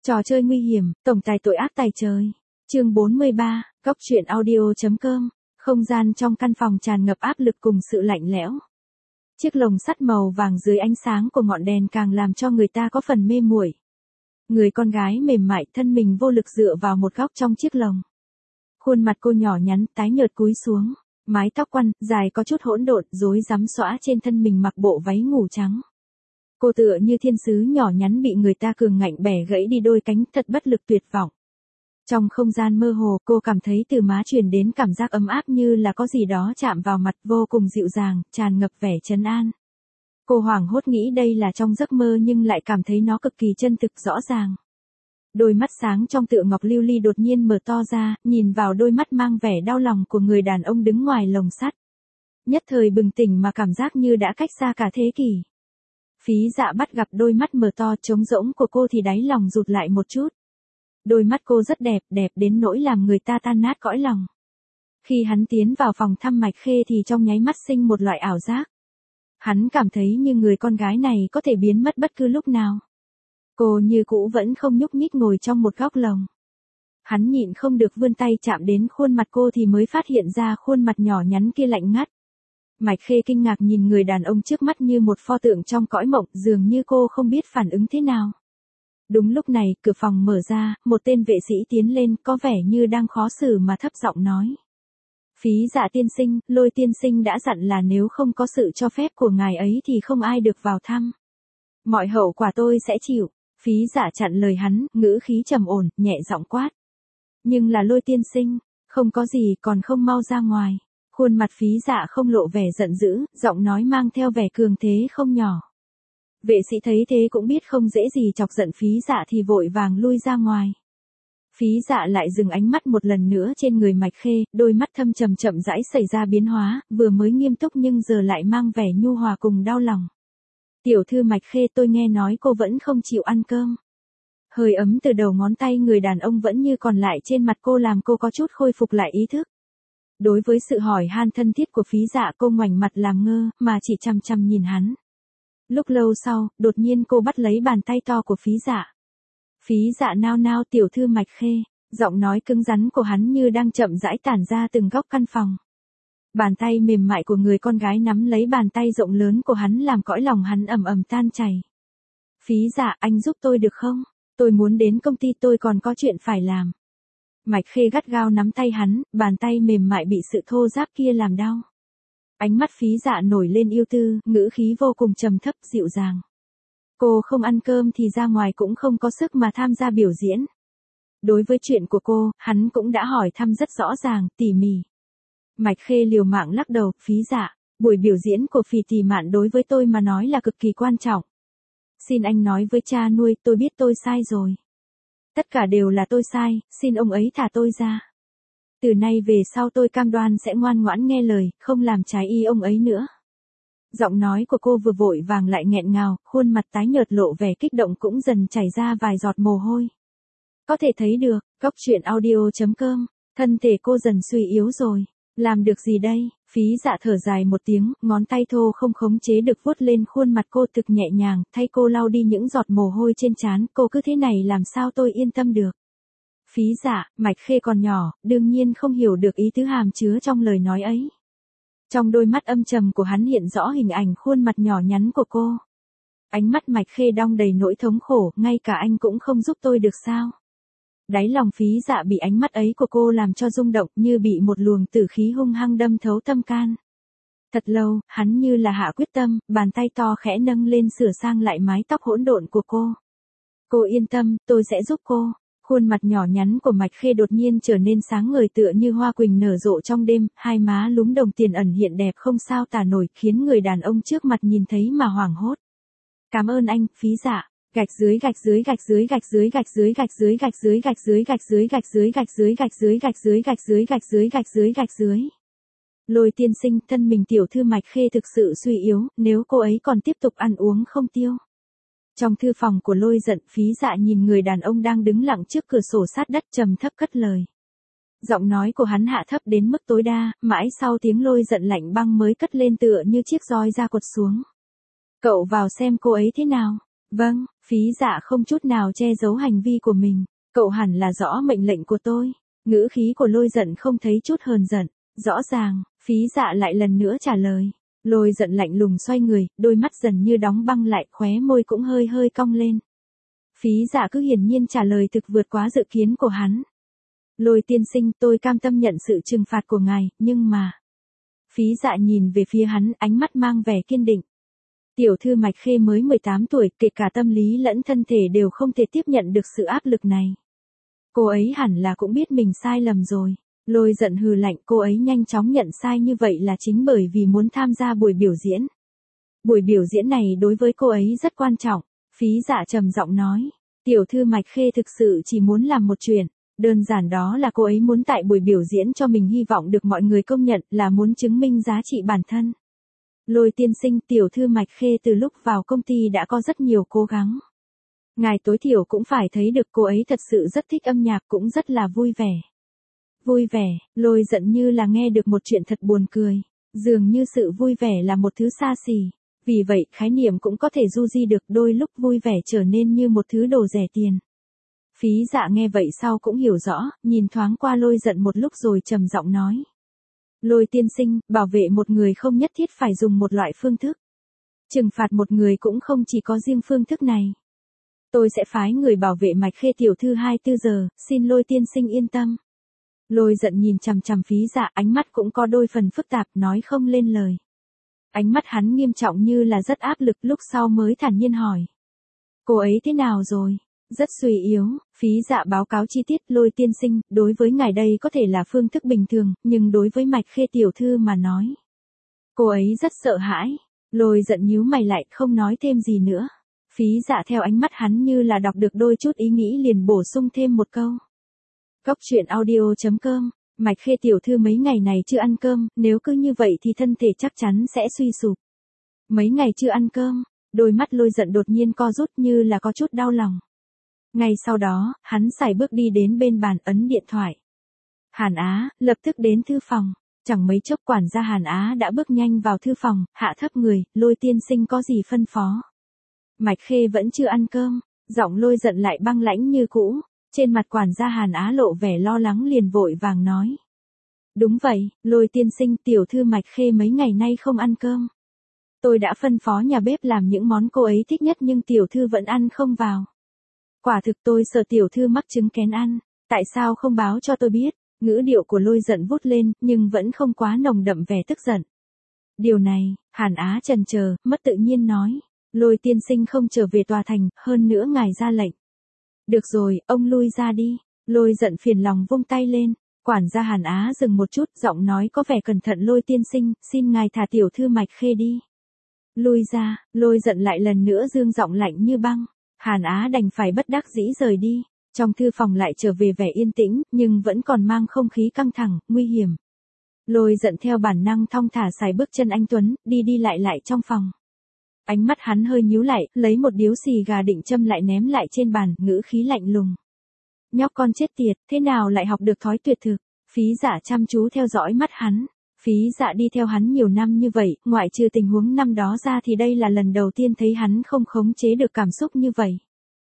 Trò chơi nguy hiểm, tổng tài tội ác tày trời. Chương 43, Góc truyện audio.com. Không gian trong căn phòng tràn ngập áp lực cùng sự lạnh lẽo. Chiếc lồng sắt màu vàng dưới ánh sáng của ngọn đèn càng làm cho người ta có phần mê muội. Người con gái mềm mại thân mình vô lực dựa vào một góc trong chiếc lồng. Khuôn mặt cô nhỏ nhắn tái nhợt cúi xuống, mái tóc quăn dài có chút hỗn độn rối rắm xõa trên thân mình mặc bộ váy ngủ trắng. Cô tựa như thiên sứ nhỏ nhắn bị người ta cường ngạnh bẻ gãy đi đôi cánh, thật bất lực tuyệt vọng. Trong không gian mơ hồ, cô cảm thấy từ má truyền đến cảm giác ấm áp như là có gì đó chạm vào mặt, vô cùng dịu dàng, tràn ngập vẻ trấn an. Cô hoảng hốt nghĩ đây là trong giấc mơ nhưng lại cảm thấy nó cực kỳ chân thực rõ ràng. Đôi mắt sáng trong tựa ngọc lưu ly đột nhiên mở to ra, nhìn vào đôi mắt mang vẻ đau lòng của người đàn ông đứng ngoài lồng sắt. Nhất thời bừng tỉnh mà cảm giác như đã cách xa cả thế kỷ. Phí Dạ bắt gặp đôi mắt mở to trống rỗng của cô thì đáy lòng rụt lại một chút. Đôi mắt cô rất đẹp, đẹp đến nỗi làm người ta tan nát cõi lòng. Khi hắn tiến vào phòng thăm Mạch Khê thì trong nháy mắt sinh một loại ảo giác. Hắn cảm thấy như người con gái này có thể biến mất bất cứ lúc nào. Cô như cũ vẫn không nhúc nhích ngồi trong một góc lồng. Hắn nhịn không được vươn tay chạm đến khuôn mặt cô thì mới phát hiện ra khuôn mặt nhỏ nhắn kia lạnh ngắt. Mạch Khê kinh ngạc nhìn người đàn ông trước mắt như một pho tượng trong cõi mộng, dường như cô không biết phản ứng thế nào. Đúng lúc này, cửa phòng mở ra, một tên vệ sĩ tiến lên, có vẻ như đang khó xử mà thấp giọng nói. Phí Dạ tiên sinh, Lôi tiên sinh đã dặn là nếu không có sự cho phép của ngài ấy thì không ai được vào thăm. Mọi hậu quả tôi sẽ chịu. Phí Dạ chặn lời hắn, ngữ khí trầm ổn, nhẹ giọng quát. Nhưng là Lôi tiên sinh, không có gì còn không mau ra ngoài. Khuôn mặt Phí Dạ không lộ vẻ giận dữ, giọng nói mang theo vẻ cường thế không nhỏ. Vệ sĩ thấy thế cũng biết không dễ gì chọc giận Phí Dạ thì vội vàng lui ra ngoài. Phí Dạ lại dừng ánh mắt một lần nữa trên người Mạch Khê, đôi mắt thâm trầm chậm rãi xảy ra biến hóa, vừa mới nghiêm túc nhưng giờ lại mang vẻ nhu hòa cùng đau lòng. Tiểu thư Mạch Khê, tôi nghe nói cô vẫn không chịu ăn cơm. Hơi ấm từ đầu ngón tay người đàn ông vẫn như còn lại trên mặt cô làm cô có chút khôi phục lại ý thức. Đối với sự hỏi han thân thiết của Phí Dạ cô ngoảnh mặt làm ngơ, mà chỉ chăm chăm nhìn hắn. Lúc lâu sau, đột nhiên cô bắt lấy bàn tay to của Phí Dạ. Phí Dạ nao nao, tiểu thư Mạch Khê, giọng nói cứng rắn của hắn như đang chậm rãi tản ra từng góc căn phòng. Bàn tay mềm mại của người con gái nắm lấy bàn tay rộng lớn của hắn làm cõi lòng hắn ầm ầm tan chảy. Phí Dạ, anh giúp tôi được không? Tôi muốn đến công ty, tôi còn có chuyện phải làm. Mạch Khê gắt gao nắm tay hắn, bàn tay mềm mại bị sự thô ráp kia làm đau. Ánh mắt Phí Dạ nổi lên yêu tư, ngữ khí vô cùng trầm thấp dịu dàng. Cô không ăn cơm thì ra ngoài cũng không có sức mà tham gia biểu diễn. Đối với chuyện của cô, hắn cũng đã hỏi thăm rất rõ ràng, tỉ mỉ. Mạch Khê liều mạng lắc đầu, Phí Dạ, buổi biểu diễn của Phì Tì Mạn đối với tôi mà nói là cực kỳ quan trọng. Xin anh nói với cha nuôi, tôi biết tôi sai rồi. Tất cả đều là tôi sai, xin ông ấy thả tôi ra. Từ nay về sau tôi cam đoan sẽ ngoan ngoãn nghe lời, không làm trái ý ông ấy nữa. Giọng nói của cô vừa vội vàng lại nghẹn ngào, khuôn mặt tái nhợt lộ vẻ kích động cũng dần chảy ra vài giọt mồ hôi. Có thể thấy được, Góc truyện audio.com, thân thể cô dần suy yếu rồi. Làm được gì đây? Phí Dạ thở dài một tiếng, ngón tay thô không khống chế được vuốt lên khuôn mặt cô thực nhẹ nhàng, thay cô lau đi những giọt mồ hôi trên trán, cô cứ thế này làm sao tôi yên tâm được. Phí Dạ, Mạch Khê còn nhỏ, đương nhiên không hiểu được ý tứ hàm chứa trong lời nói ấy. Trong đôi mắt âm trầm của hắn hiện rõ hình ảnh khuôn mặt nhỏ nhắn của cô. Ánh mắt Mạch Khê đong đầy nỗi thống khổ, ngay cả anh cũng không giúp tôi được sao? Đáy lòng Phí Dạ bị ánh mắt ấy của cô làm cho rung động như bị một luồng tử khí hung hăng đâm thấu tâm can. Thật lâu, hắn như là hạ quyết tâm, bàn tay to khẽ nâng lên sửa sang lại mái tóc hỗn độn của cô. Cô yên tâm, tôi sẽ giúp cô. Khuôn mặt nhỏ nhắn của Mạch Khê đột nhiên trở nên sáng ngời tựa như hoa quỳnh nở rộ trong đêm, hai má lúm đồng tiền ẩn hiện đẹp không sao tả nổi, khiến người đàn ông trước mặt nhìn thấy mà hoảng hốt. Cảm ơn anh, Phí Dạ. Gạch dưới gạch dưới gạch dưới gạch dưới gạch dưới gạch dưới gạch dưới gạch dưới gạch dưới gạch dưới gạch dưới gạch dưới gạch dưới gạch dưới gạch dưới gạch dưới gạch dưới. Lôi tiên sinh, thân mình tiểu thư Mạch Khê thực sự suy yếu, nếu cô ấy còn tiếp tục ăn uống không tiêu. Trong thư phòng của Lôi Giận, Phí Dạ nhìn người đàn ông đang đứng lặng trước cửa sổ sát đất trầm thấp cất lời. Giọng nói của hắn hạ thấp đến mức tối đa, mãi sau tiếng Lôi Giận lạnh băng mới cất lên tựa như chiếc roi da quật xuống. Cậu vào xem cô ấy thế nào. Vâng, Phí Dạ không chút nào che giấu hành vi của mình. Cậu hẳn là rõ mệnh lệnh của tôi. Ngữ khí của Lôi Giận không thấy chút hờn giận. Rõ ràng, Phí Dạ lại lần nữa trả lời. Lôi Giận lạnh lùng xoay người, đôi mắt dần như đóng băng lại, khóe môi cũng hơi hơi cong lên. Phí Dạ cứ hiển nhiên trả lời thực vượt quá dự kiến của hắn. Lôi tiên sinh, tôi cam tâm nhận sự trừng phạt của ngài, nhưng mà... Phí Dạ nhìn về phía hắn, ánh mắt mang vẻ kiên định. Tiểu thư Mạch Khê mới 18 tuổi, kể cả tâm lý lẫn thân thể đều không thể tiếp nhận được sự áp lực này. Cô ấy hẳn là cũng biết mình sai lầm rồi. Lôi Giận hừ lạnh, cô ấy nhanh chóng nhận sai như vậy là chính bởi vì muốn tham gia buổi biểu diễn. Buổi biểu diễn này đối với cô ấy rất quan trọng. Phí Dạ trầm giọng nói, tiểu thư Mạch Khê thực sự chỉ muốn làm một chuyện. Đơn giản đó là cô ấy muốn tại buổi biểu diễn cho mình hy vọng được mọi người công nhận, là muốn chứng minh giá trị bản thân. Lôi tiên sinh, tiểu thư Mạch Khê từ lúc vào công ty đã có rất nhiều cố gắng. Ngài tối thiểu cũng phải thấy được cô ấy thật sự rất thích âm nhạc, cũng rất là vui vẻ. Vui vẻ, Lôi Giận như là nghe được một chuyện thật buồn cười. Dường như sự vui vẻ là một thứ xa xỉ. Vì vậy, khái niệm cũng có thể du di được, đôi lúc vui vẻ trở nên như một thứ đồ rẻ tiền. Phí Dạ nghe vậy sau cũng hiểu rõ, nhìn thoáng qua Lôi Giận một lúc rồi trầm giọng nói. Lôi tiên sinh, bảo vệ một người không nhất thiết phải dùng một loại phương thức. Trừng phạt một người cũng không chỉ có riêng phương thức này. Tôi sẽ phái người bảo vệ Mạch Khê tiểu thư 24 giờ, xin Lôi tiên sinh yên tâm. Lôi Giận nhìn chằm chằm Phí Dạ, ánh mắt cũng có đôi phần phức tạp, nói không lên lời. Ánh mắt hắn nghiêm trọng như là rất áp lực, lúc sau mới thản nhiên hỏi. Cô ấy thế nào rồi? Rất suy yếu. Phí Dạ báo cáo chi tiết. Lôi tiên sinh, đối với ngài đây có thể là phương thức bình thường, nhưng đối với Mạch Khê tiểu thư mà nói. Cô ấy rất sợ hãi. Lôi Giận nhíu mày lại, không nói thêm gì nữa. Phí Dạ theo ánh mắt hắn như là đọc được đôi chút ý nghĩ liền bổ sung thêm một câu. Góc truyện audio.com, Mạch Khê tiểu thư mấy ngày này chưa ăn cơm, nếu cứ như vậy thì thân thể chắc chắn sẽ suy sụp. Mấy ngày chưa ăn cơm, đôi mắt Lôi Giận đột nhiên co rút như là có chút đau lòng. Ngay sau đó, hắn sải bước đi đến bên bàn ấn điện thoại. Hàn Á, lập tức đến thư phòng. Chẳng mấy chốc quản gia Hàn Á đã bước nhanh vào thư phòng, hạ thấp người, Lôi tiên sinh có gì phân phó. Mạch Khê vẫn chưa ăn cơm, giọng Lôi Giận lại băng lãnh như cũ. Trên mặt quản gia Hàn Á lộ vẻ lo lắng liền vội vàng nói. Đúng vậy, Lôi tiên sinh, tiểu thư Mạch Khê mấy ngày nay không ăn cơm. Tôi đã phân phó nhà bếp làm những món cô ấy thích nhất nhưng tiểu thư vẫn ăn không vào. Quả thực tôi sợ tiểu thư mắc chứng kén ăn, tại sao không báo cho tôi biết? Ngữ điệu của Lôi Giận vút lên, nhưng vẫn không quá nồng đậm vẻ tức giận. Điều này, Hàn Á chần chờ, mất tự nhiên nói. Lôi tiên sinh không trở về tòa thành, hơn nữa ngài ra lệnh. Được rồi, ông lui ra đi. Lôi Giận phiền lòng vung tay lên. Quản gia Hàn Á dừng một chút, giọng nói có vẻ cẩn thận. Lôi tiên sinh, xin ngài thả tiểu thư Mạch Khê đi. Lui ra. Lôi Giận lại lần nữa dương giọng lạnh như băng. Hàn Á đành phải bất đắc dĩ rời đi. Trong thư phòng lại trở về vẻ yên tĩnh, nhưng vẫn còn mang không khí căng thẳng, nguy hiểm. Lôi Giận theo bản năng thong thả sải bước chân anh tuấn, đi đi lại trong phòng. Ánh mắt hắn hơi nhíu lại, lấy một điếu xì gà định châm lại ném lại trên bàn, ngữ khí lạnh lùng. Nhóc con chết tiệt, thế nào lại học được thói tuyệt thực? Phí Dạ chăm chú theo dõi mắt hắn. Phí Dạ đi theo hắn nhiều năm như vậy, ngoại trừ tình huống năm đó ra thì đây là lần đầu tiên thấy hắn không khống chế được cảm xúc như vậy.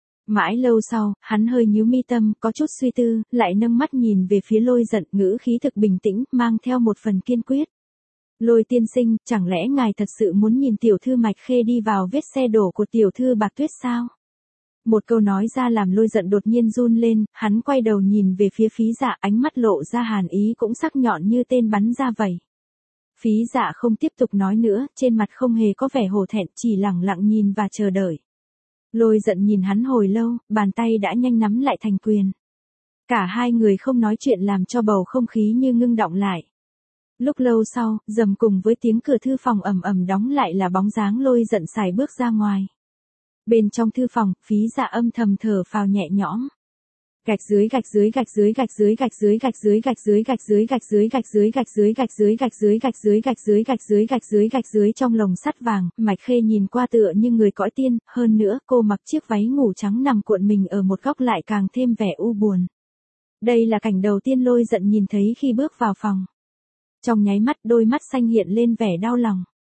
Mãi lâu sau, hắn hơi nhíu mi tâm, có chút suy tư, lại nâng mắt nhìn về phía Lôi Giận, ngữ khí thực bình tĩnh, mang theo một phần kiên quyết. Lôi tiên sinh, chẳng lẽ ngài thật sự muốn nhìn tiểu thư Mạch Khê đi vào vết xe đổ của tiểu thư Bạc Tuyết sao? Một câu nói ra làm Lôi Giận đột nhiên run lên, hắn quay đầu nhìn về phía Phí Dạ, ánh mắt lộ ra hàn ý cũng sắc nhọn như tên bắn ra vậy. Phí Dạ không tiếp tục nói nữa, trên mặt không hề có vẻ hổ thẹn, chỉ lẳng lặng nhìn và chờ đợi. Lôi Giận nhìn hắn hồi lâu, bàn tay đã nhanh nắm lại thành quyền. Cả hai người không nói chuyện làm cho bầu không khí như ngưng đọng lại. Lúc lâu sau, rầm cùng với tiếng cửa thư phòng ầm ầm đóng lại là bóng dáng Lôi Giận sải bước ra ngoài. Bên trong thư phòng, Phí Dạ âm thầm thở phào nhẹ nhõm. Gạch dưới gạch dưới gạch dưới gạch dưới gạch dưới gạch dưới gạch dưới gạch dưới gạch dưới gạch dưới gạch dưới gạch dưới gạch dưới gạch dưới gạch dưới gạch dưới gạch dưới gạch dưới trong lồng sắt vàng, Mạch Khê nhìn qua tựa như người cõi tiên, hơn nữa cô mặc chiếc váy ngủ trắng nằm cuộn mình ở một góc lại càng thêm vẻ u buồn. Đây là cảnh đầu tiên Lôi Giận nhìn thấy khi bước vào phòng. Trong nháy mắt đôi mắt xanh hiện lên vẻ đau lòng.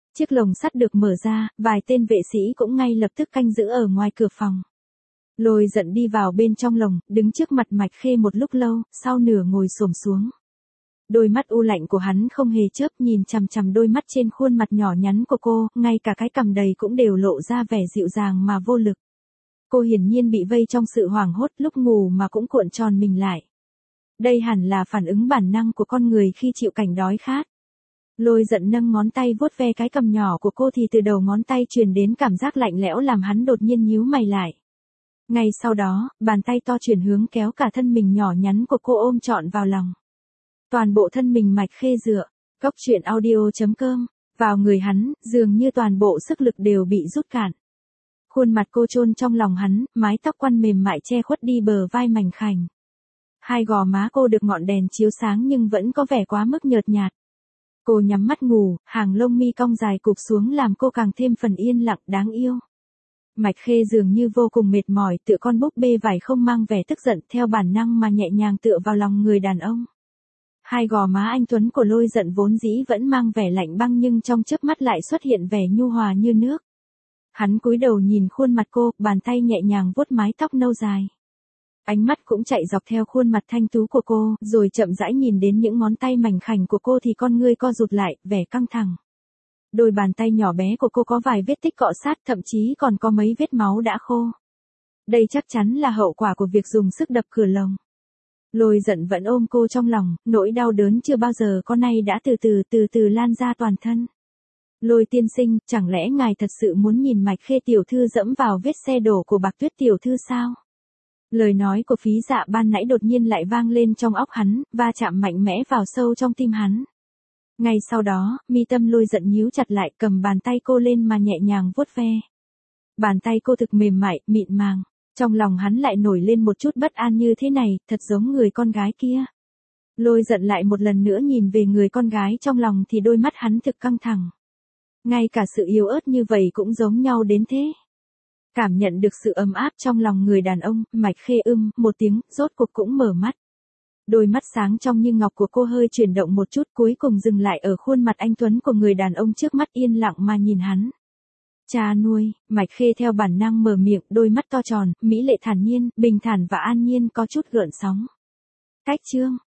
Chiếc lồng sắt được mở ra, vài tên vệ sĩ cũng ngay lập tức canh giữ ở ngoài cửa phòng. Lôi giận đi vào bên trong lồng, đứng trước mặt Mạch Khê một lúc lâu, sau nửa ngồi xổm xuống. Đôi mắt u lạnh của hắn không hề chớp, nhìn chằm chằm đôi mắt trên khuôn mặt nhỏ nhắn của cô, ngay cả cái cằm đầy cũng đều lộ ra vẻ dịu dàng mà vô lực. Cô hiển nhiên bị vây trong sự hoảng hốt, lúc ngủ mà cũng cuộn tròn mình lại. Đây hẳn là phản ứng bản năng của con người khi chịu cảnh đói khát. Lôi giận nâng ngón tay vuốt ve cái cằm nhỏ của cô thì từ đầu ngón tay truyền đến cảm giác lạnh lẽo làm hắn đột nhiên nhíu mày lại. Ngay sau đó, bàn tay to chuyển hướng kéo cả thân mình nhỏ nhắn của cô ôm trọn vào lòng. Toàn bộ thân mình Mạch Khê dựa, Cốc Truyện Audio.com, vào người hắn, dường như toàn bộ sức lực đều bị rút cạn. Khuôn mặt cô chôn trong lòng hắn, mái tóc quăn mềm mại che khuất đi bờ vai mảnh khảnh. Hai gò má cô được ngọn đèn chiếu sáng nhưng vẫn có vẻ quá mức nhợt nhạt. Cô nhắm mắt ngủ, hàng lông mi cong dài cụp xuống làm cô càng thêm phần yên lặng đáng yêu. Mạch Khê dường như vô cùng mệt mỏi, tựa con búp bê vải không mang vẻ tức giận, theo bản năng mà nhẹ nhàng tựa vào lòng người đàn ông. Hai gò má anh tuấn của Lôi Giận vốn dĩ vẫn mang vẻ lạnh băng nhưng trong chớp mắt lại xuất hiện vẻ nhu hòa như nước. Hắn cúi đầu nhìn khuôn mặt cô, bàn tay nhẹ nhàng vuốt mái tóc nâu dài. Ánh mắt cũng chạy dọc theo khuôn mặt thanh tú của cô, rồi chậm rãi nhìn đến những ngón tay mảnh khảnh của cô thì con ngươi co rụt lại, vẻ căng thẳng. Đôi bàn tay nhỏ bé của cô có vài vết tích cọ sát, thậm chí còn có mấy vết máu đã khô. Đây chắc chắn là hậu quả của việc dùng sức đập cửa lồng. Lôi Giận vẫn ôm cô trong lòng, nỗi đau đớn chưa bao giờ có nay đã từ từ lan ra toàn thân. Lôi tiên sinh, chẳng lẽ ngài thật sự muốn nhìn Mạch Khê tiểu thư dẫm vào vết xe đổ của Bạc Tuyết tiểu thư sao? Lời nói của Phí Dạ ban nãy đột nhiên lại vang lên trong óc hắn, va chạm mạnh mẽ vào sâu trong tim hắn. Ngay sau đó, mi tâm Lôi Giận nhíu chặt lại, cầm bàn tay cô lên mà nhẹ nhàng vuốt ve. Bàn tay cô thực mềm mại, mịn màng. Trong lòng hắn lại nổi lên một chút bất an, như thế này, thật giống người con gái kia. Lôi Giận lại một lần nữa nhìn về người con gái trong lòng thì đôi mắt hắn thực căng thẳng. Ngay cả sự yếu ớt như vậy cũng giống nhau đến thế. Cảm nhận được sự ấm áp trong lòng người đàn ông, Mạch Khê một tiếng, rốt cuộc cũng mở mắt. Đôi mắt sáng trong như ngọc của cô hơi chuyển động một chút, cuối cùng dừng lại ở khuôn mặt anh tuấn của người đàn ông trước mắt, yên lặng mà nhìn hắn. Cha nuôi, Mạch Khê theo bản năng mở miệng, đôi mắt to tròn, mỹ lệ thản nhiên, bình thản và an nhiên, có chút gợn sóng. Cách chương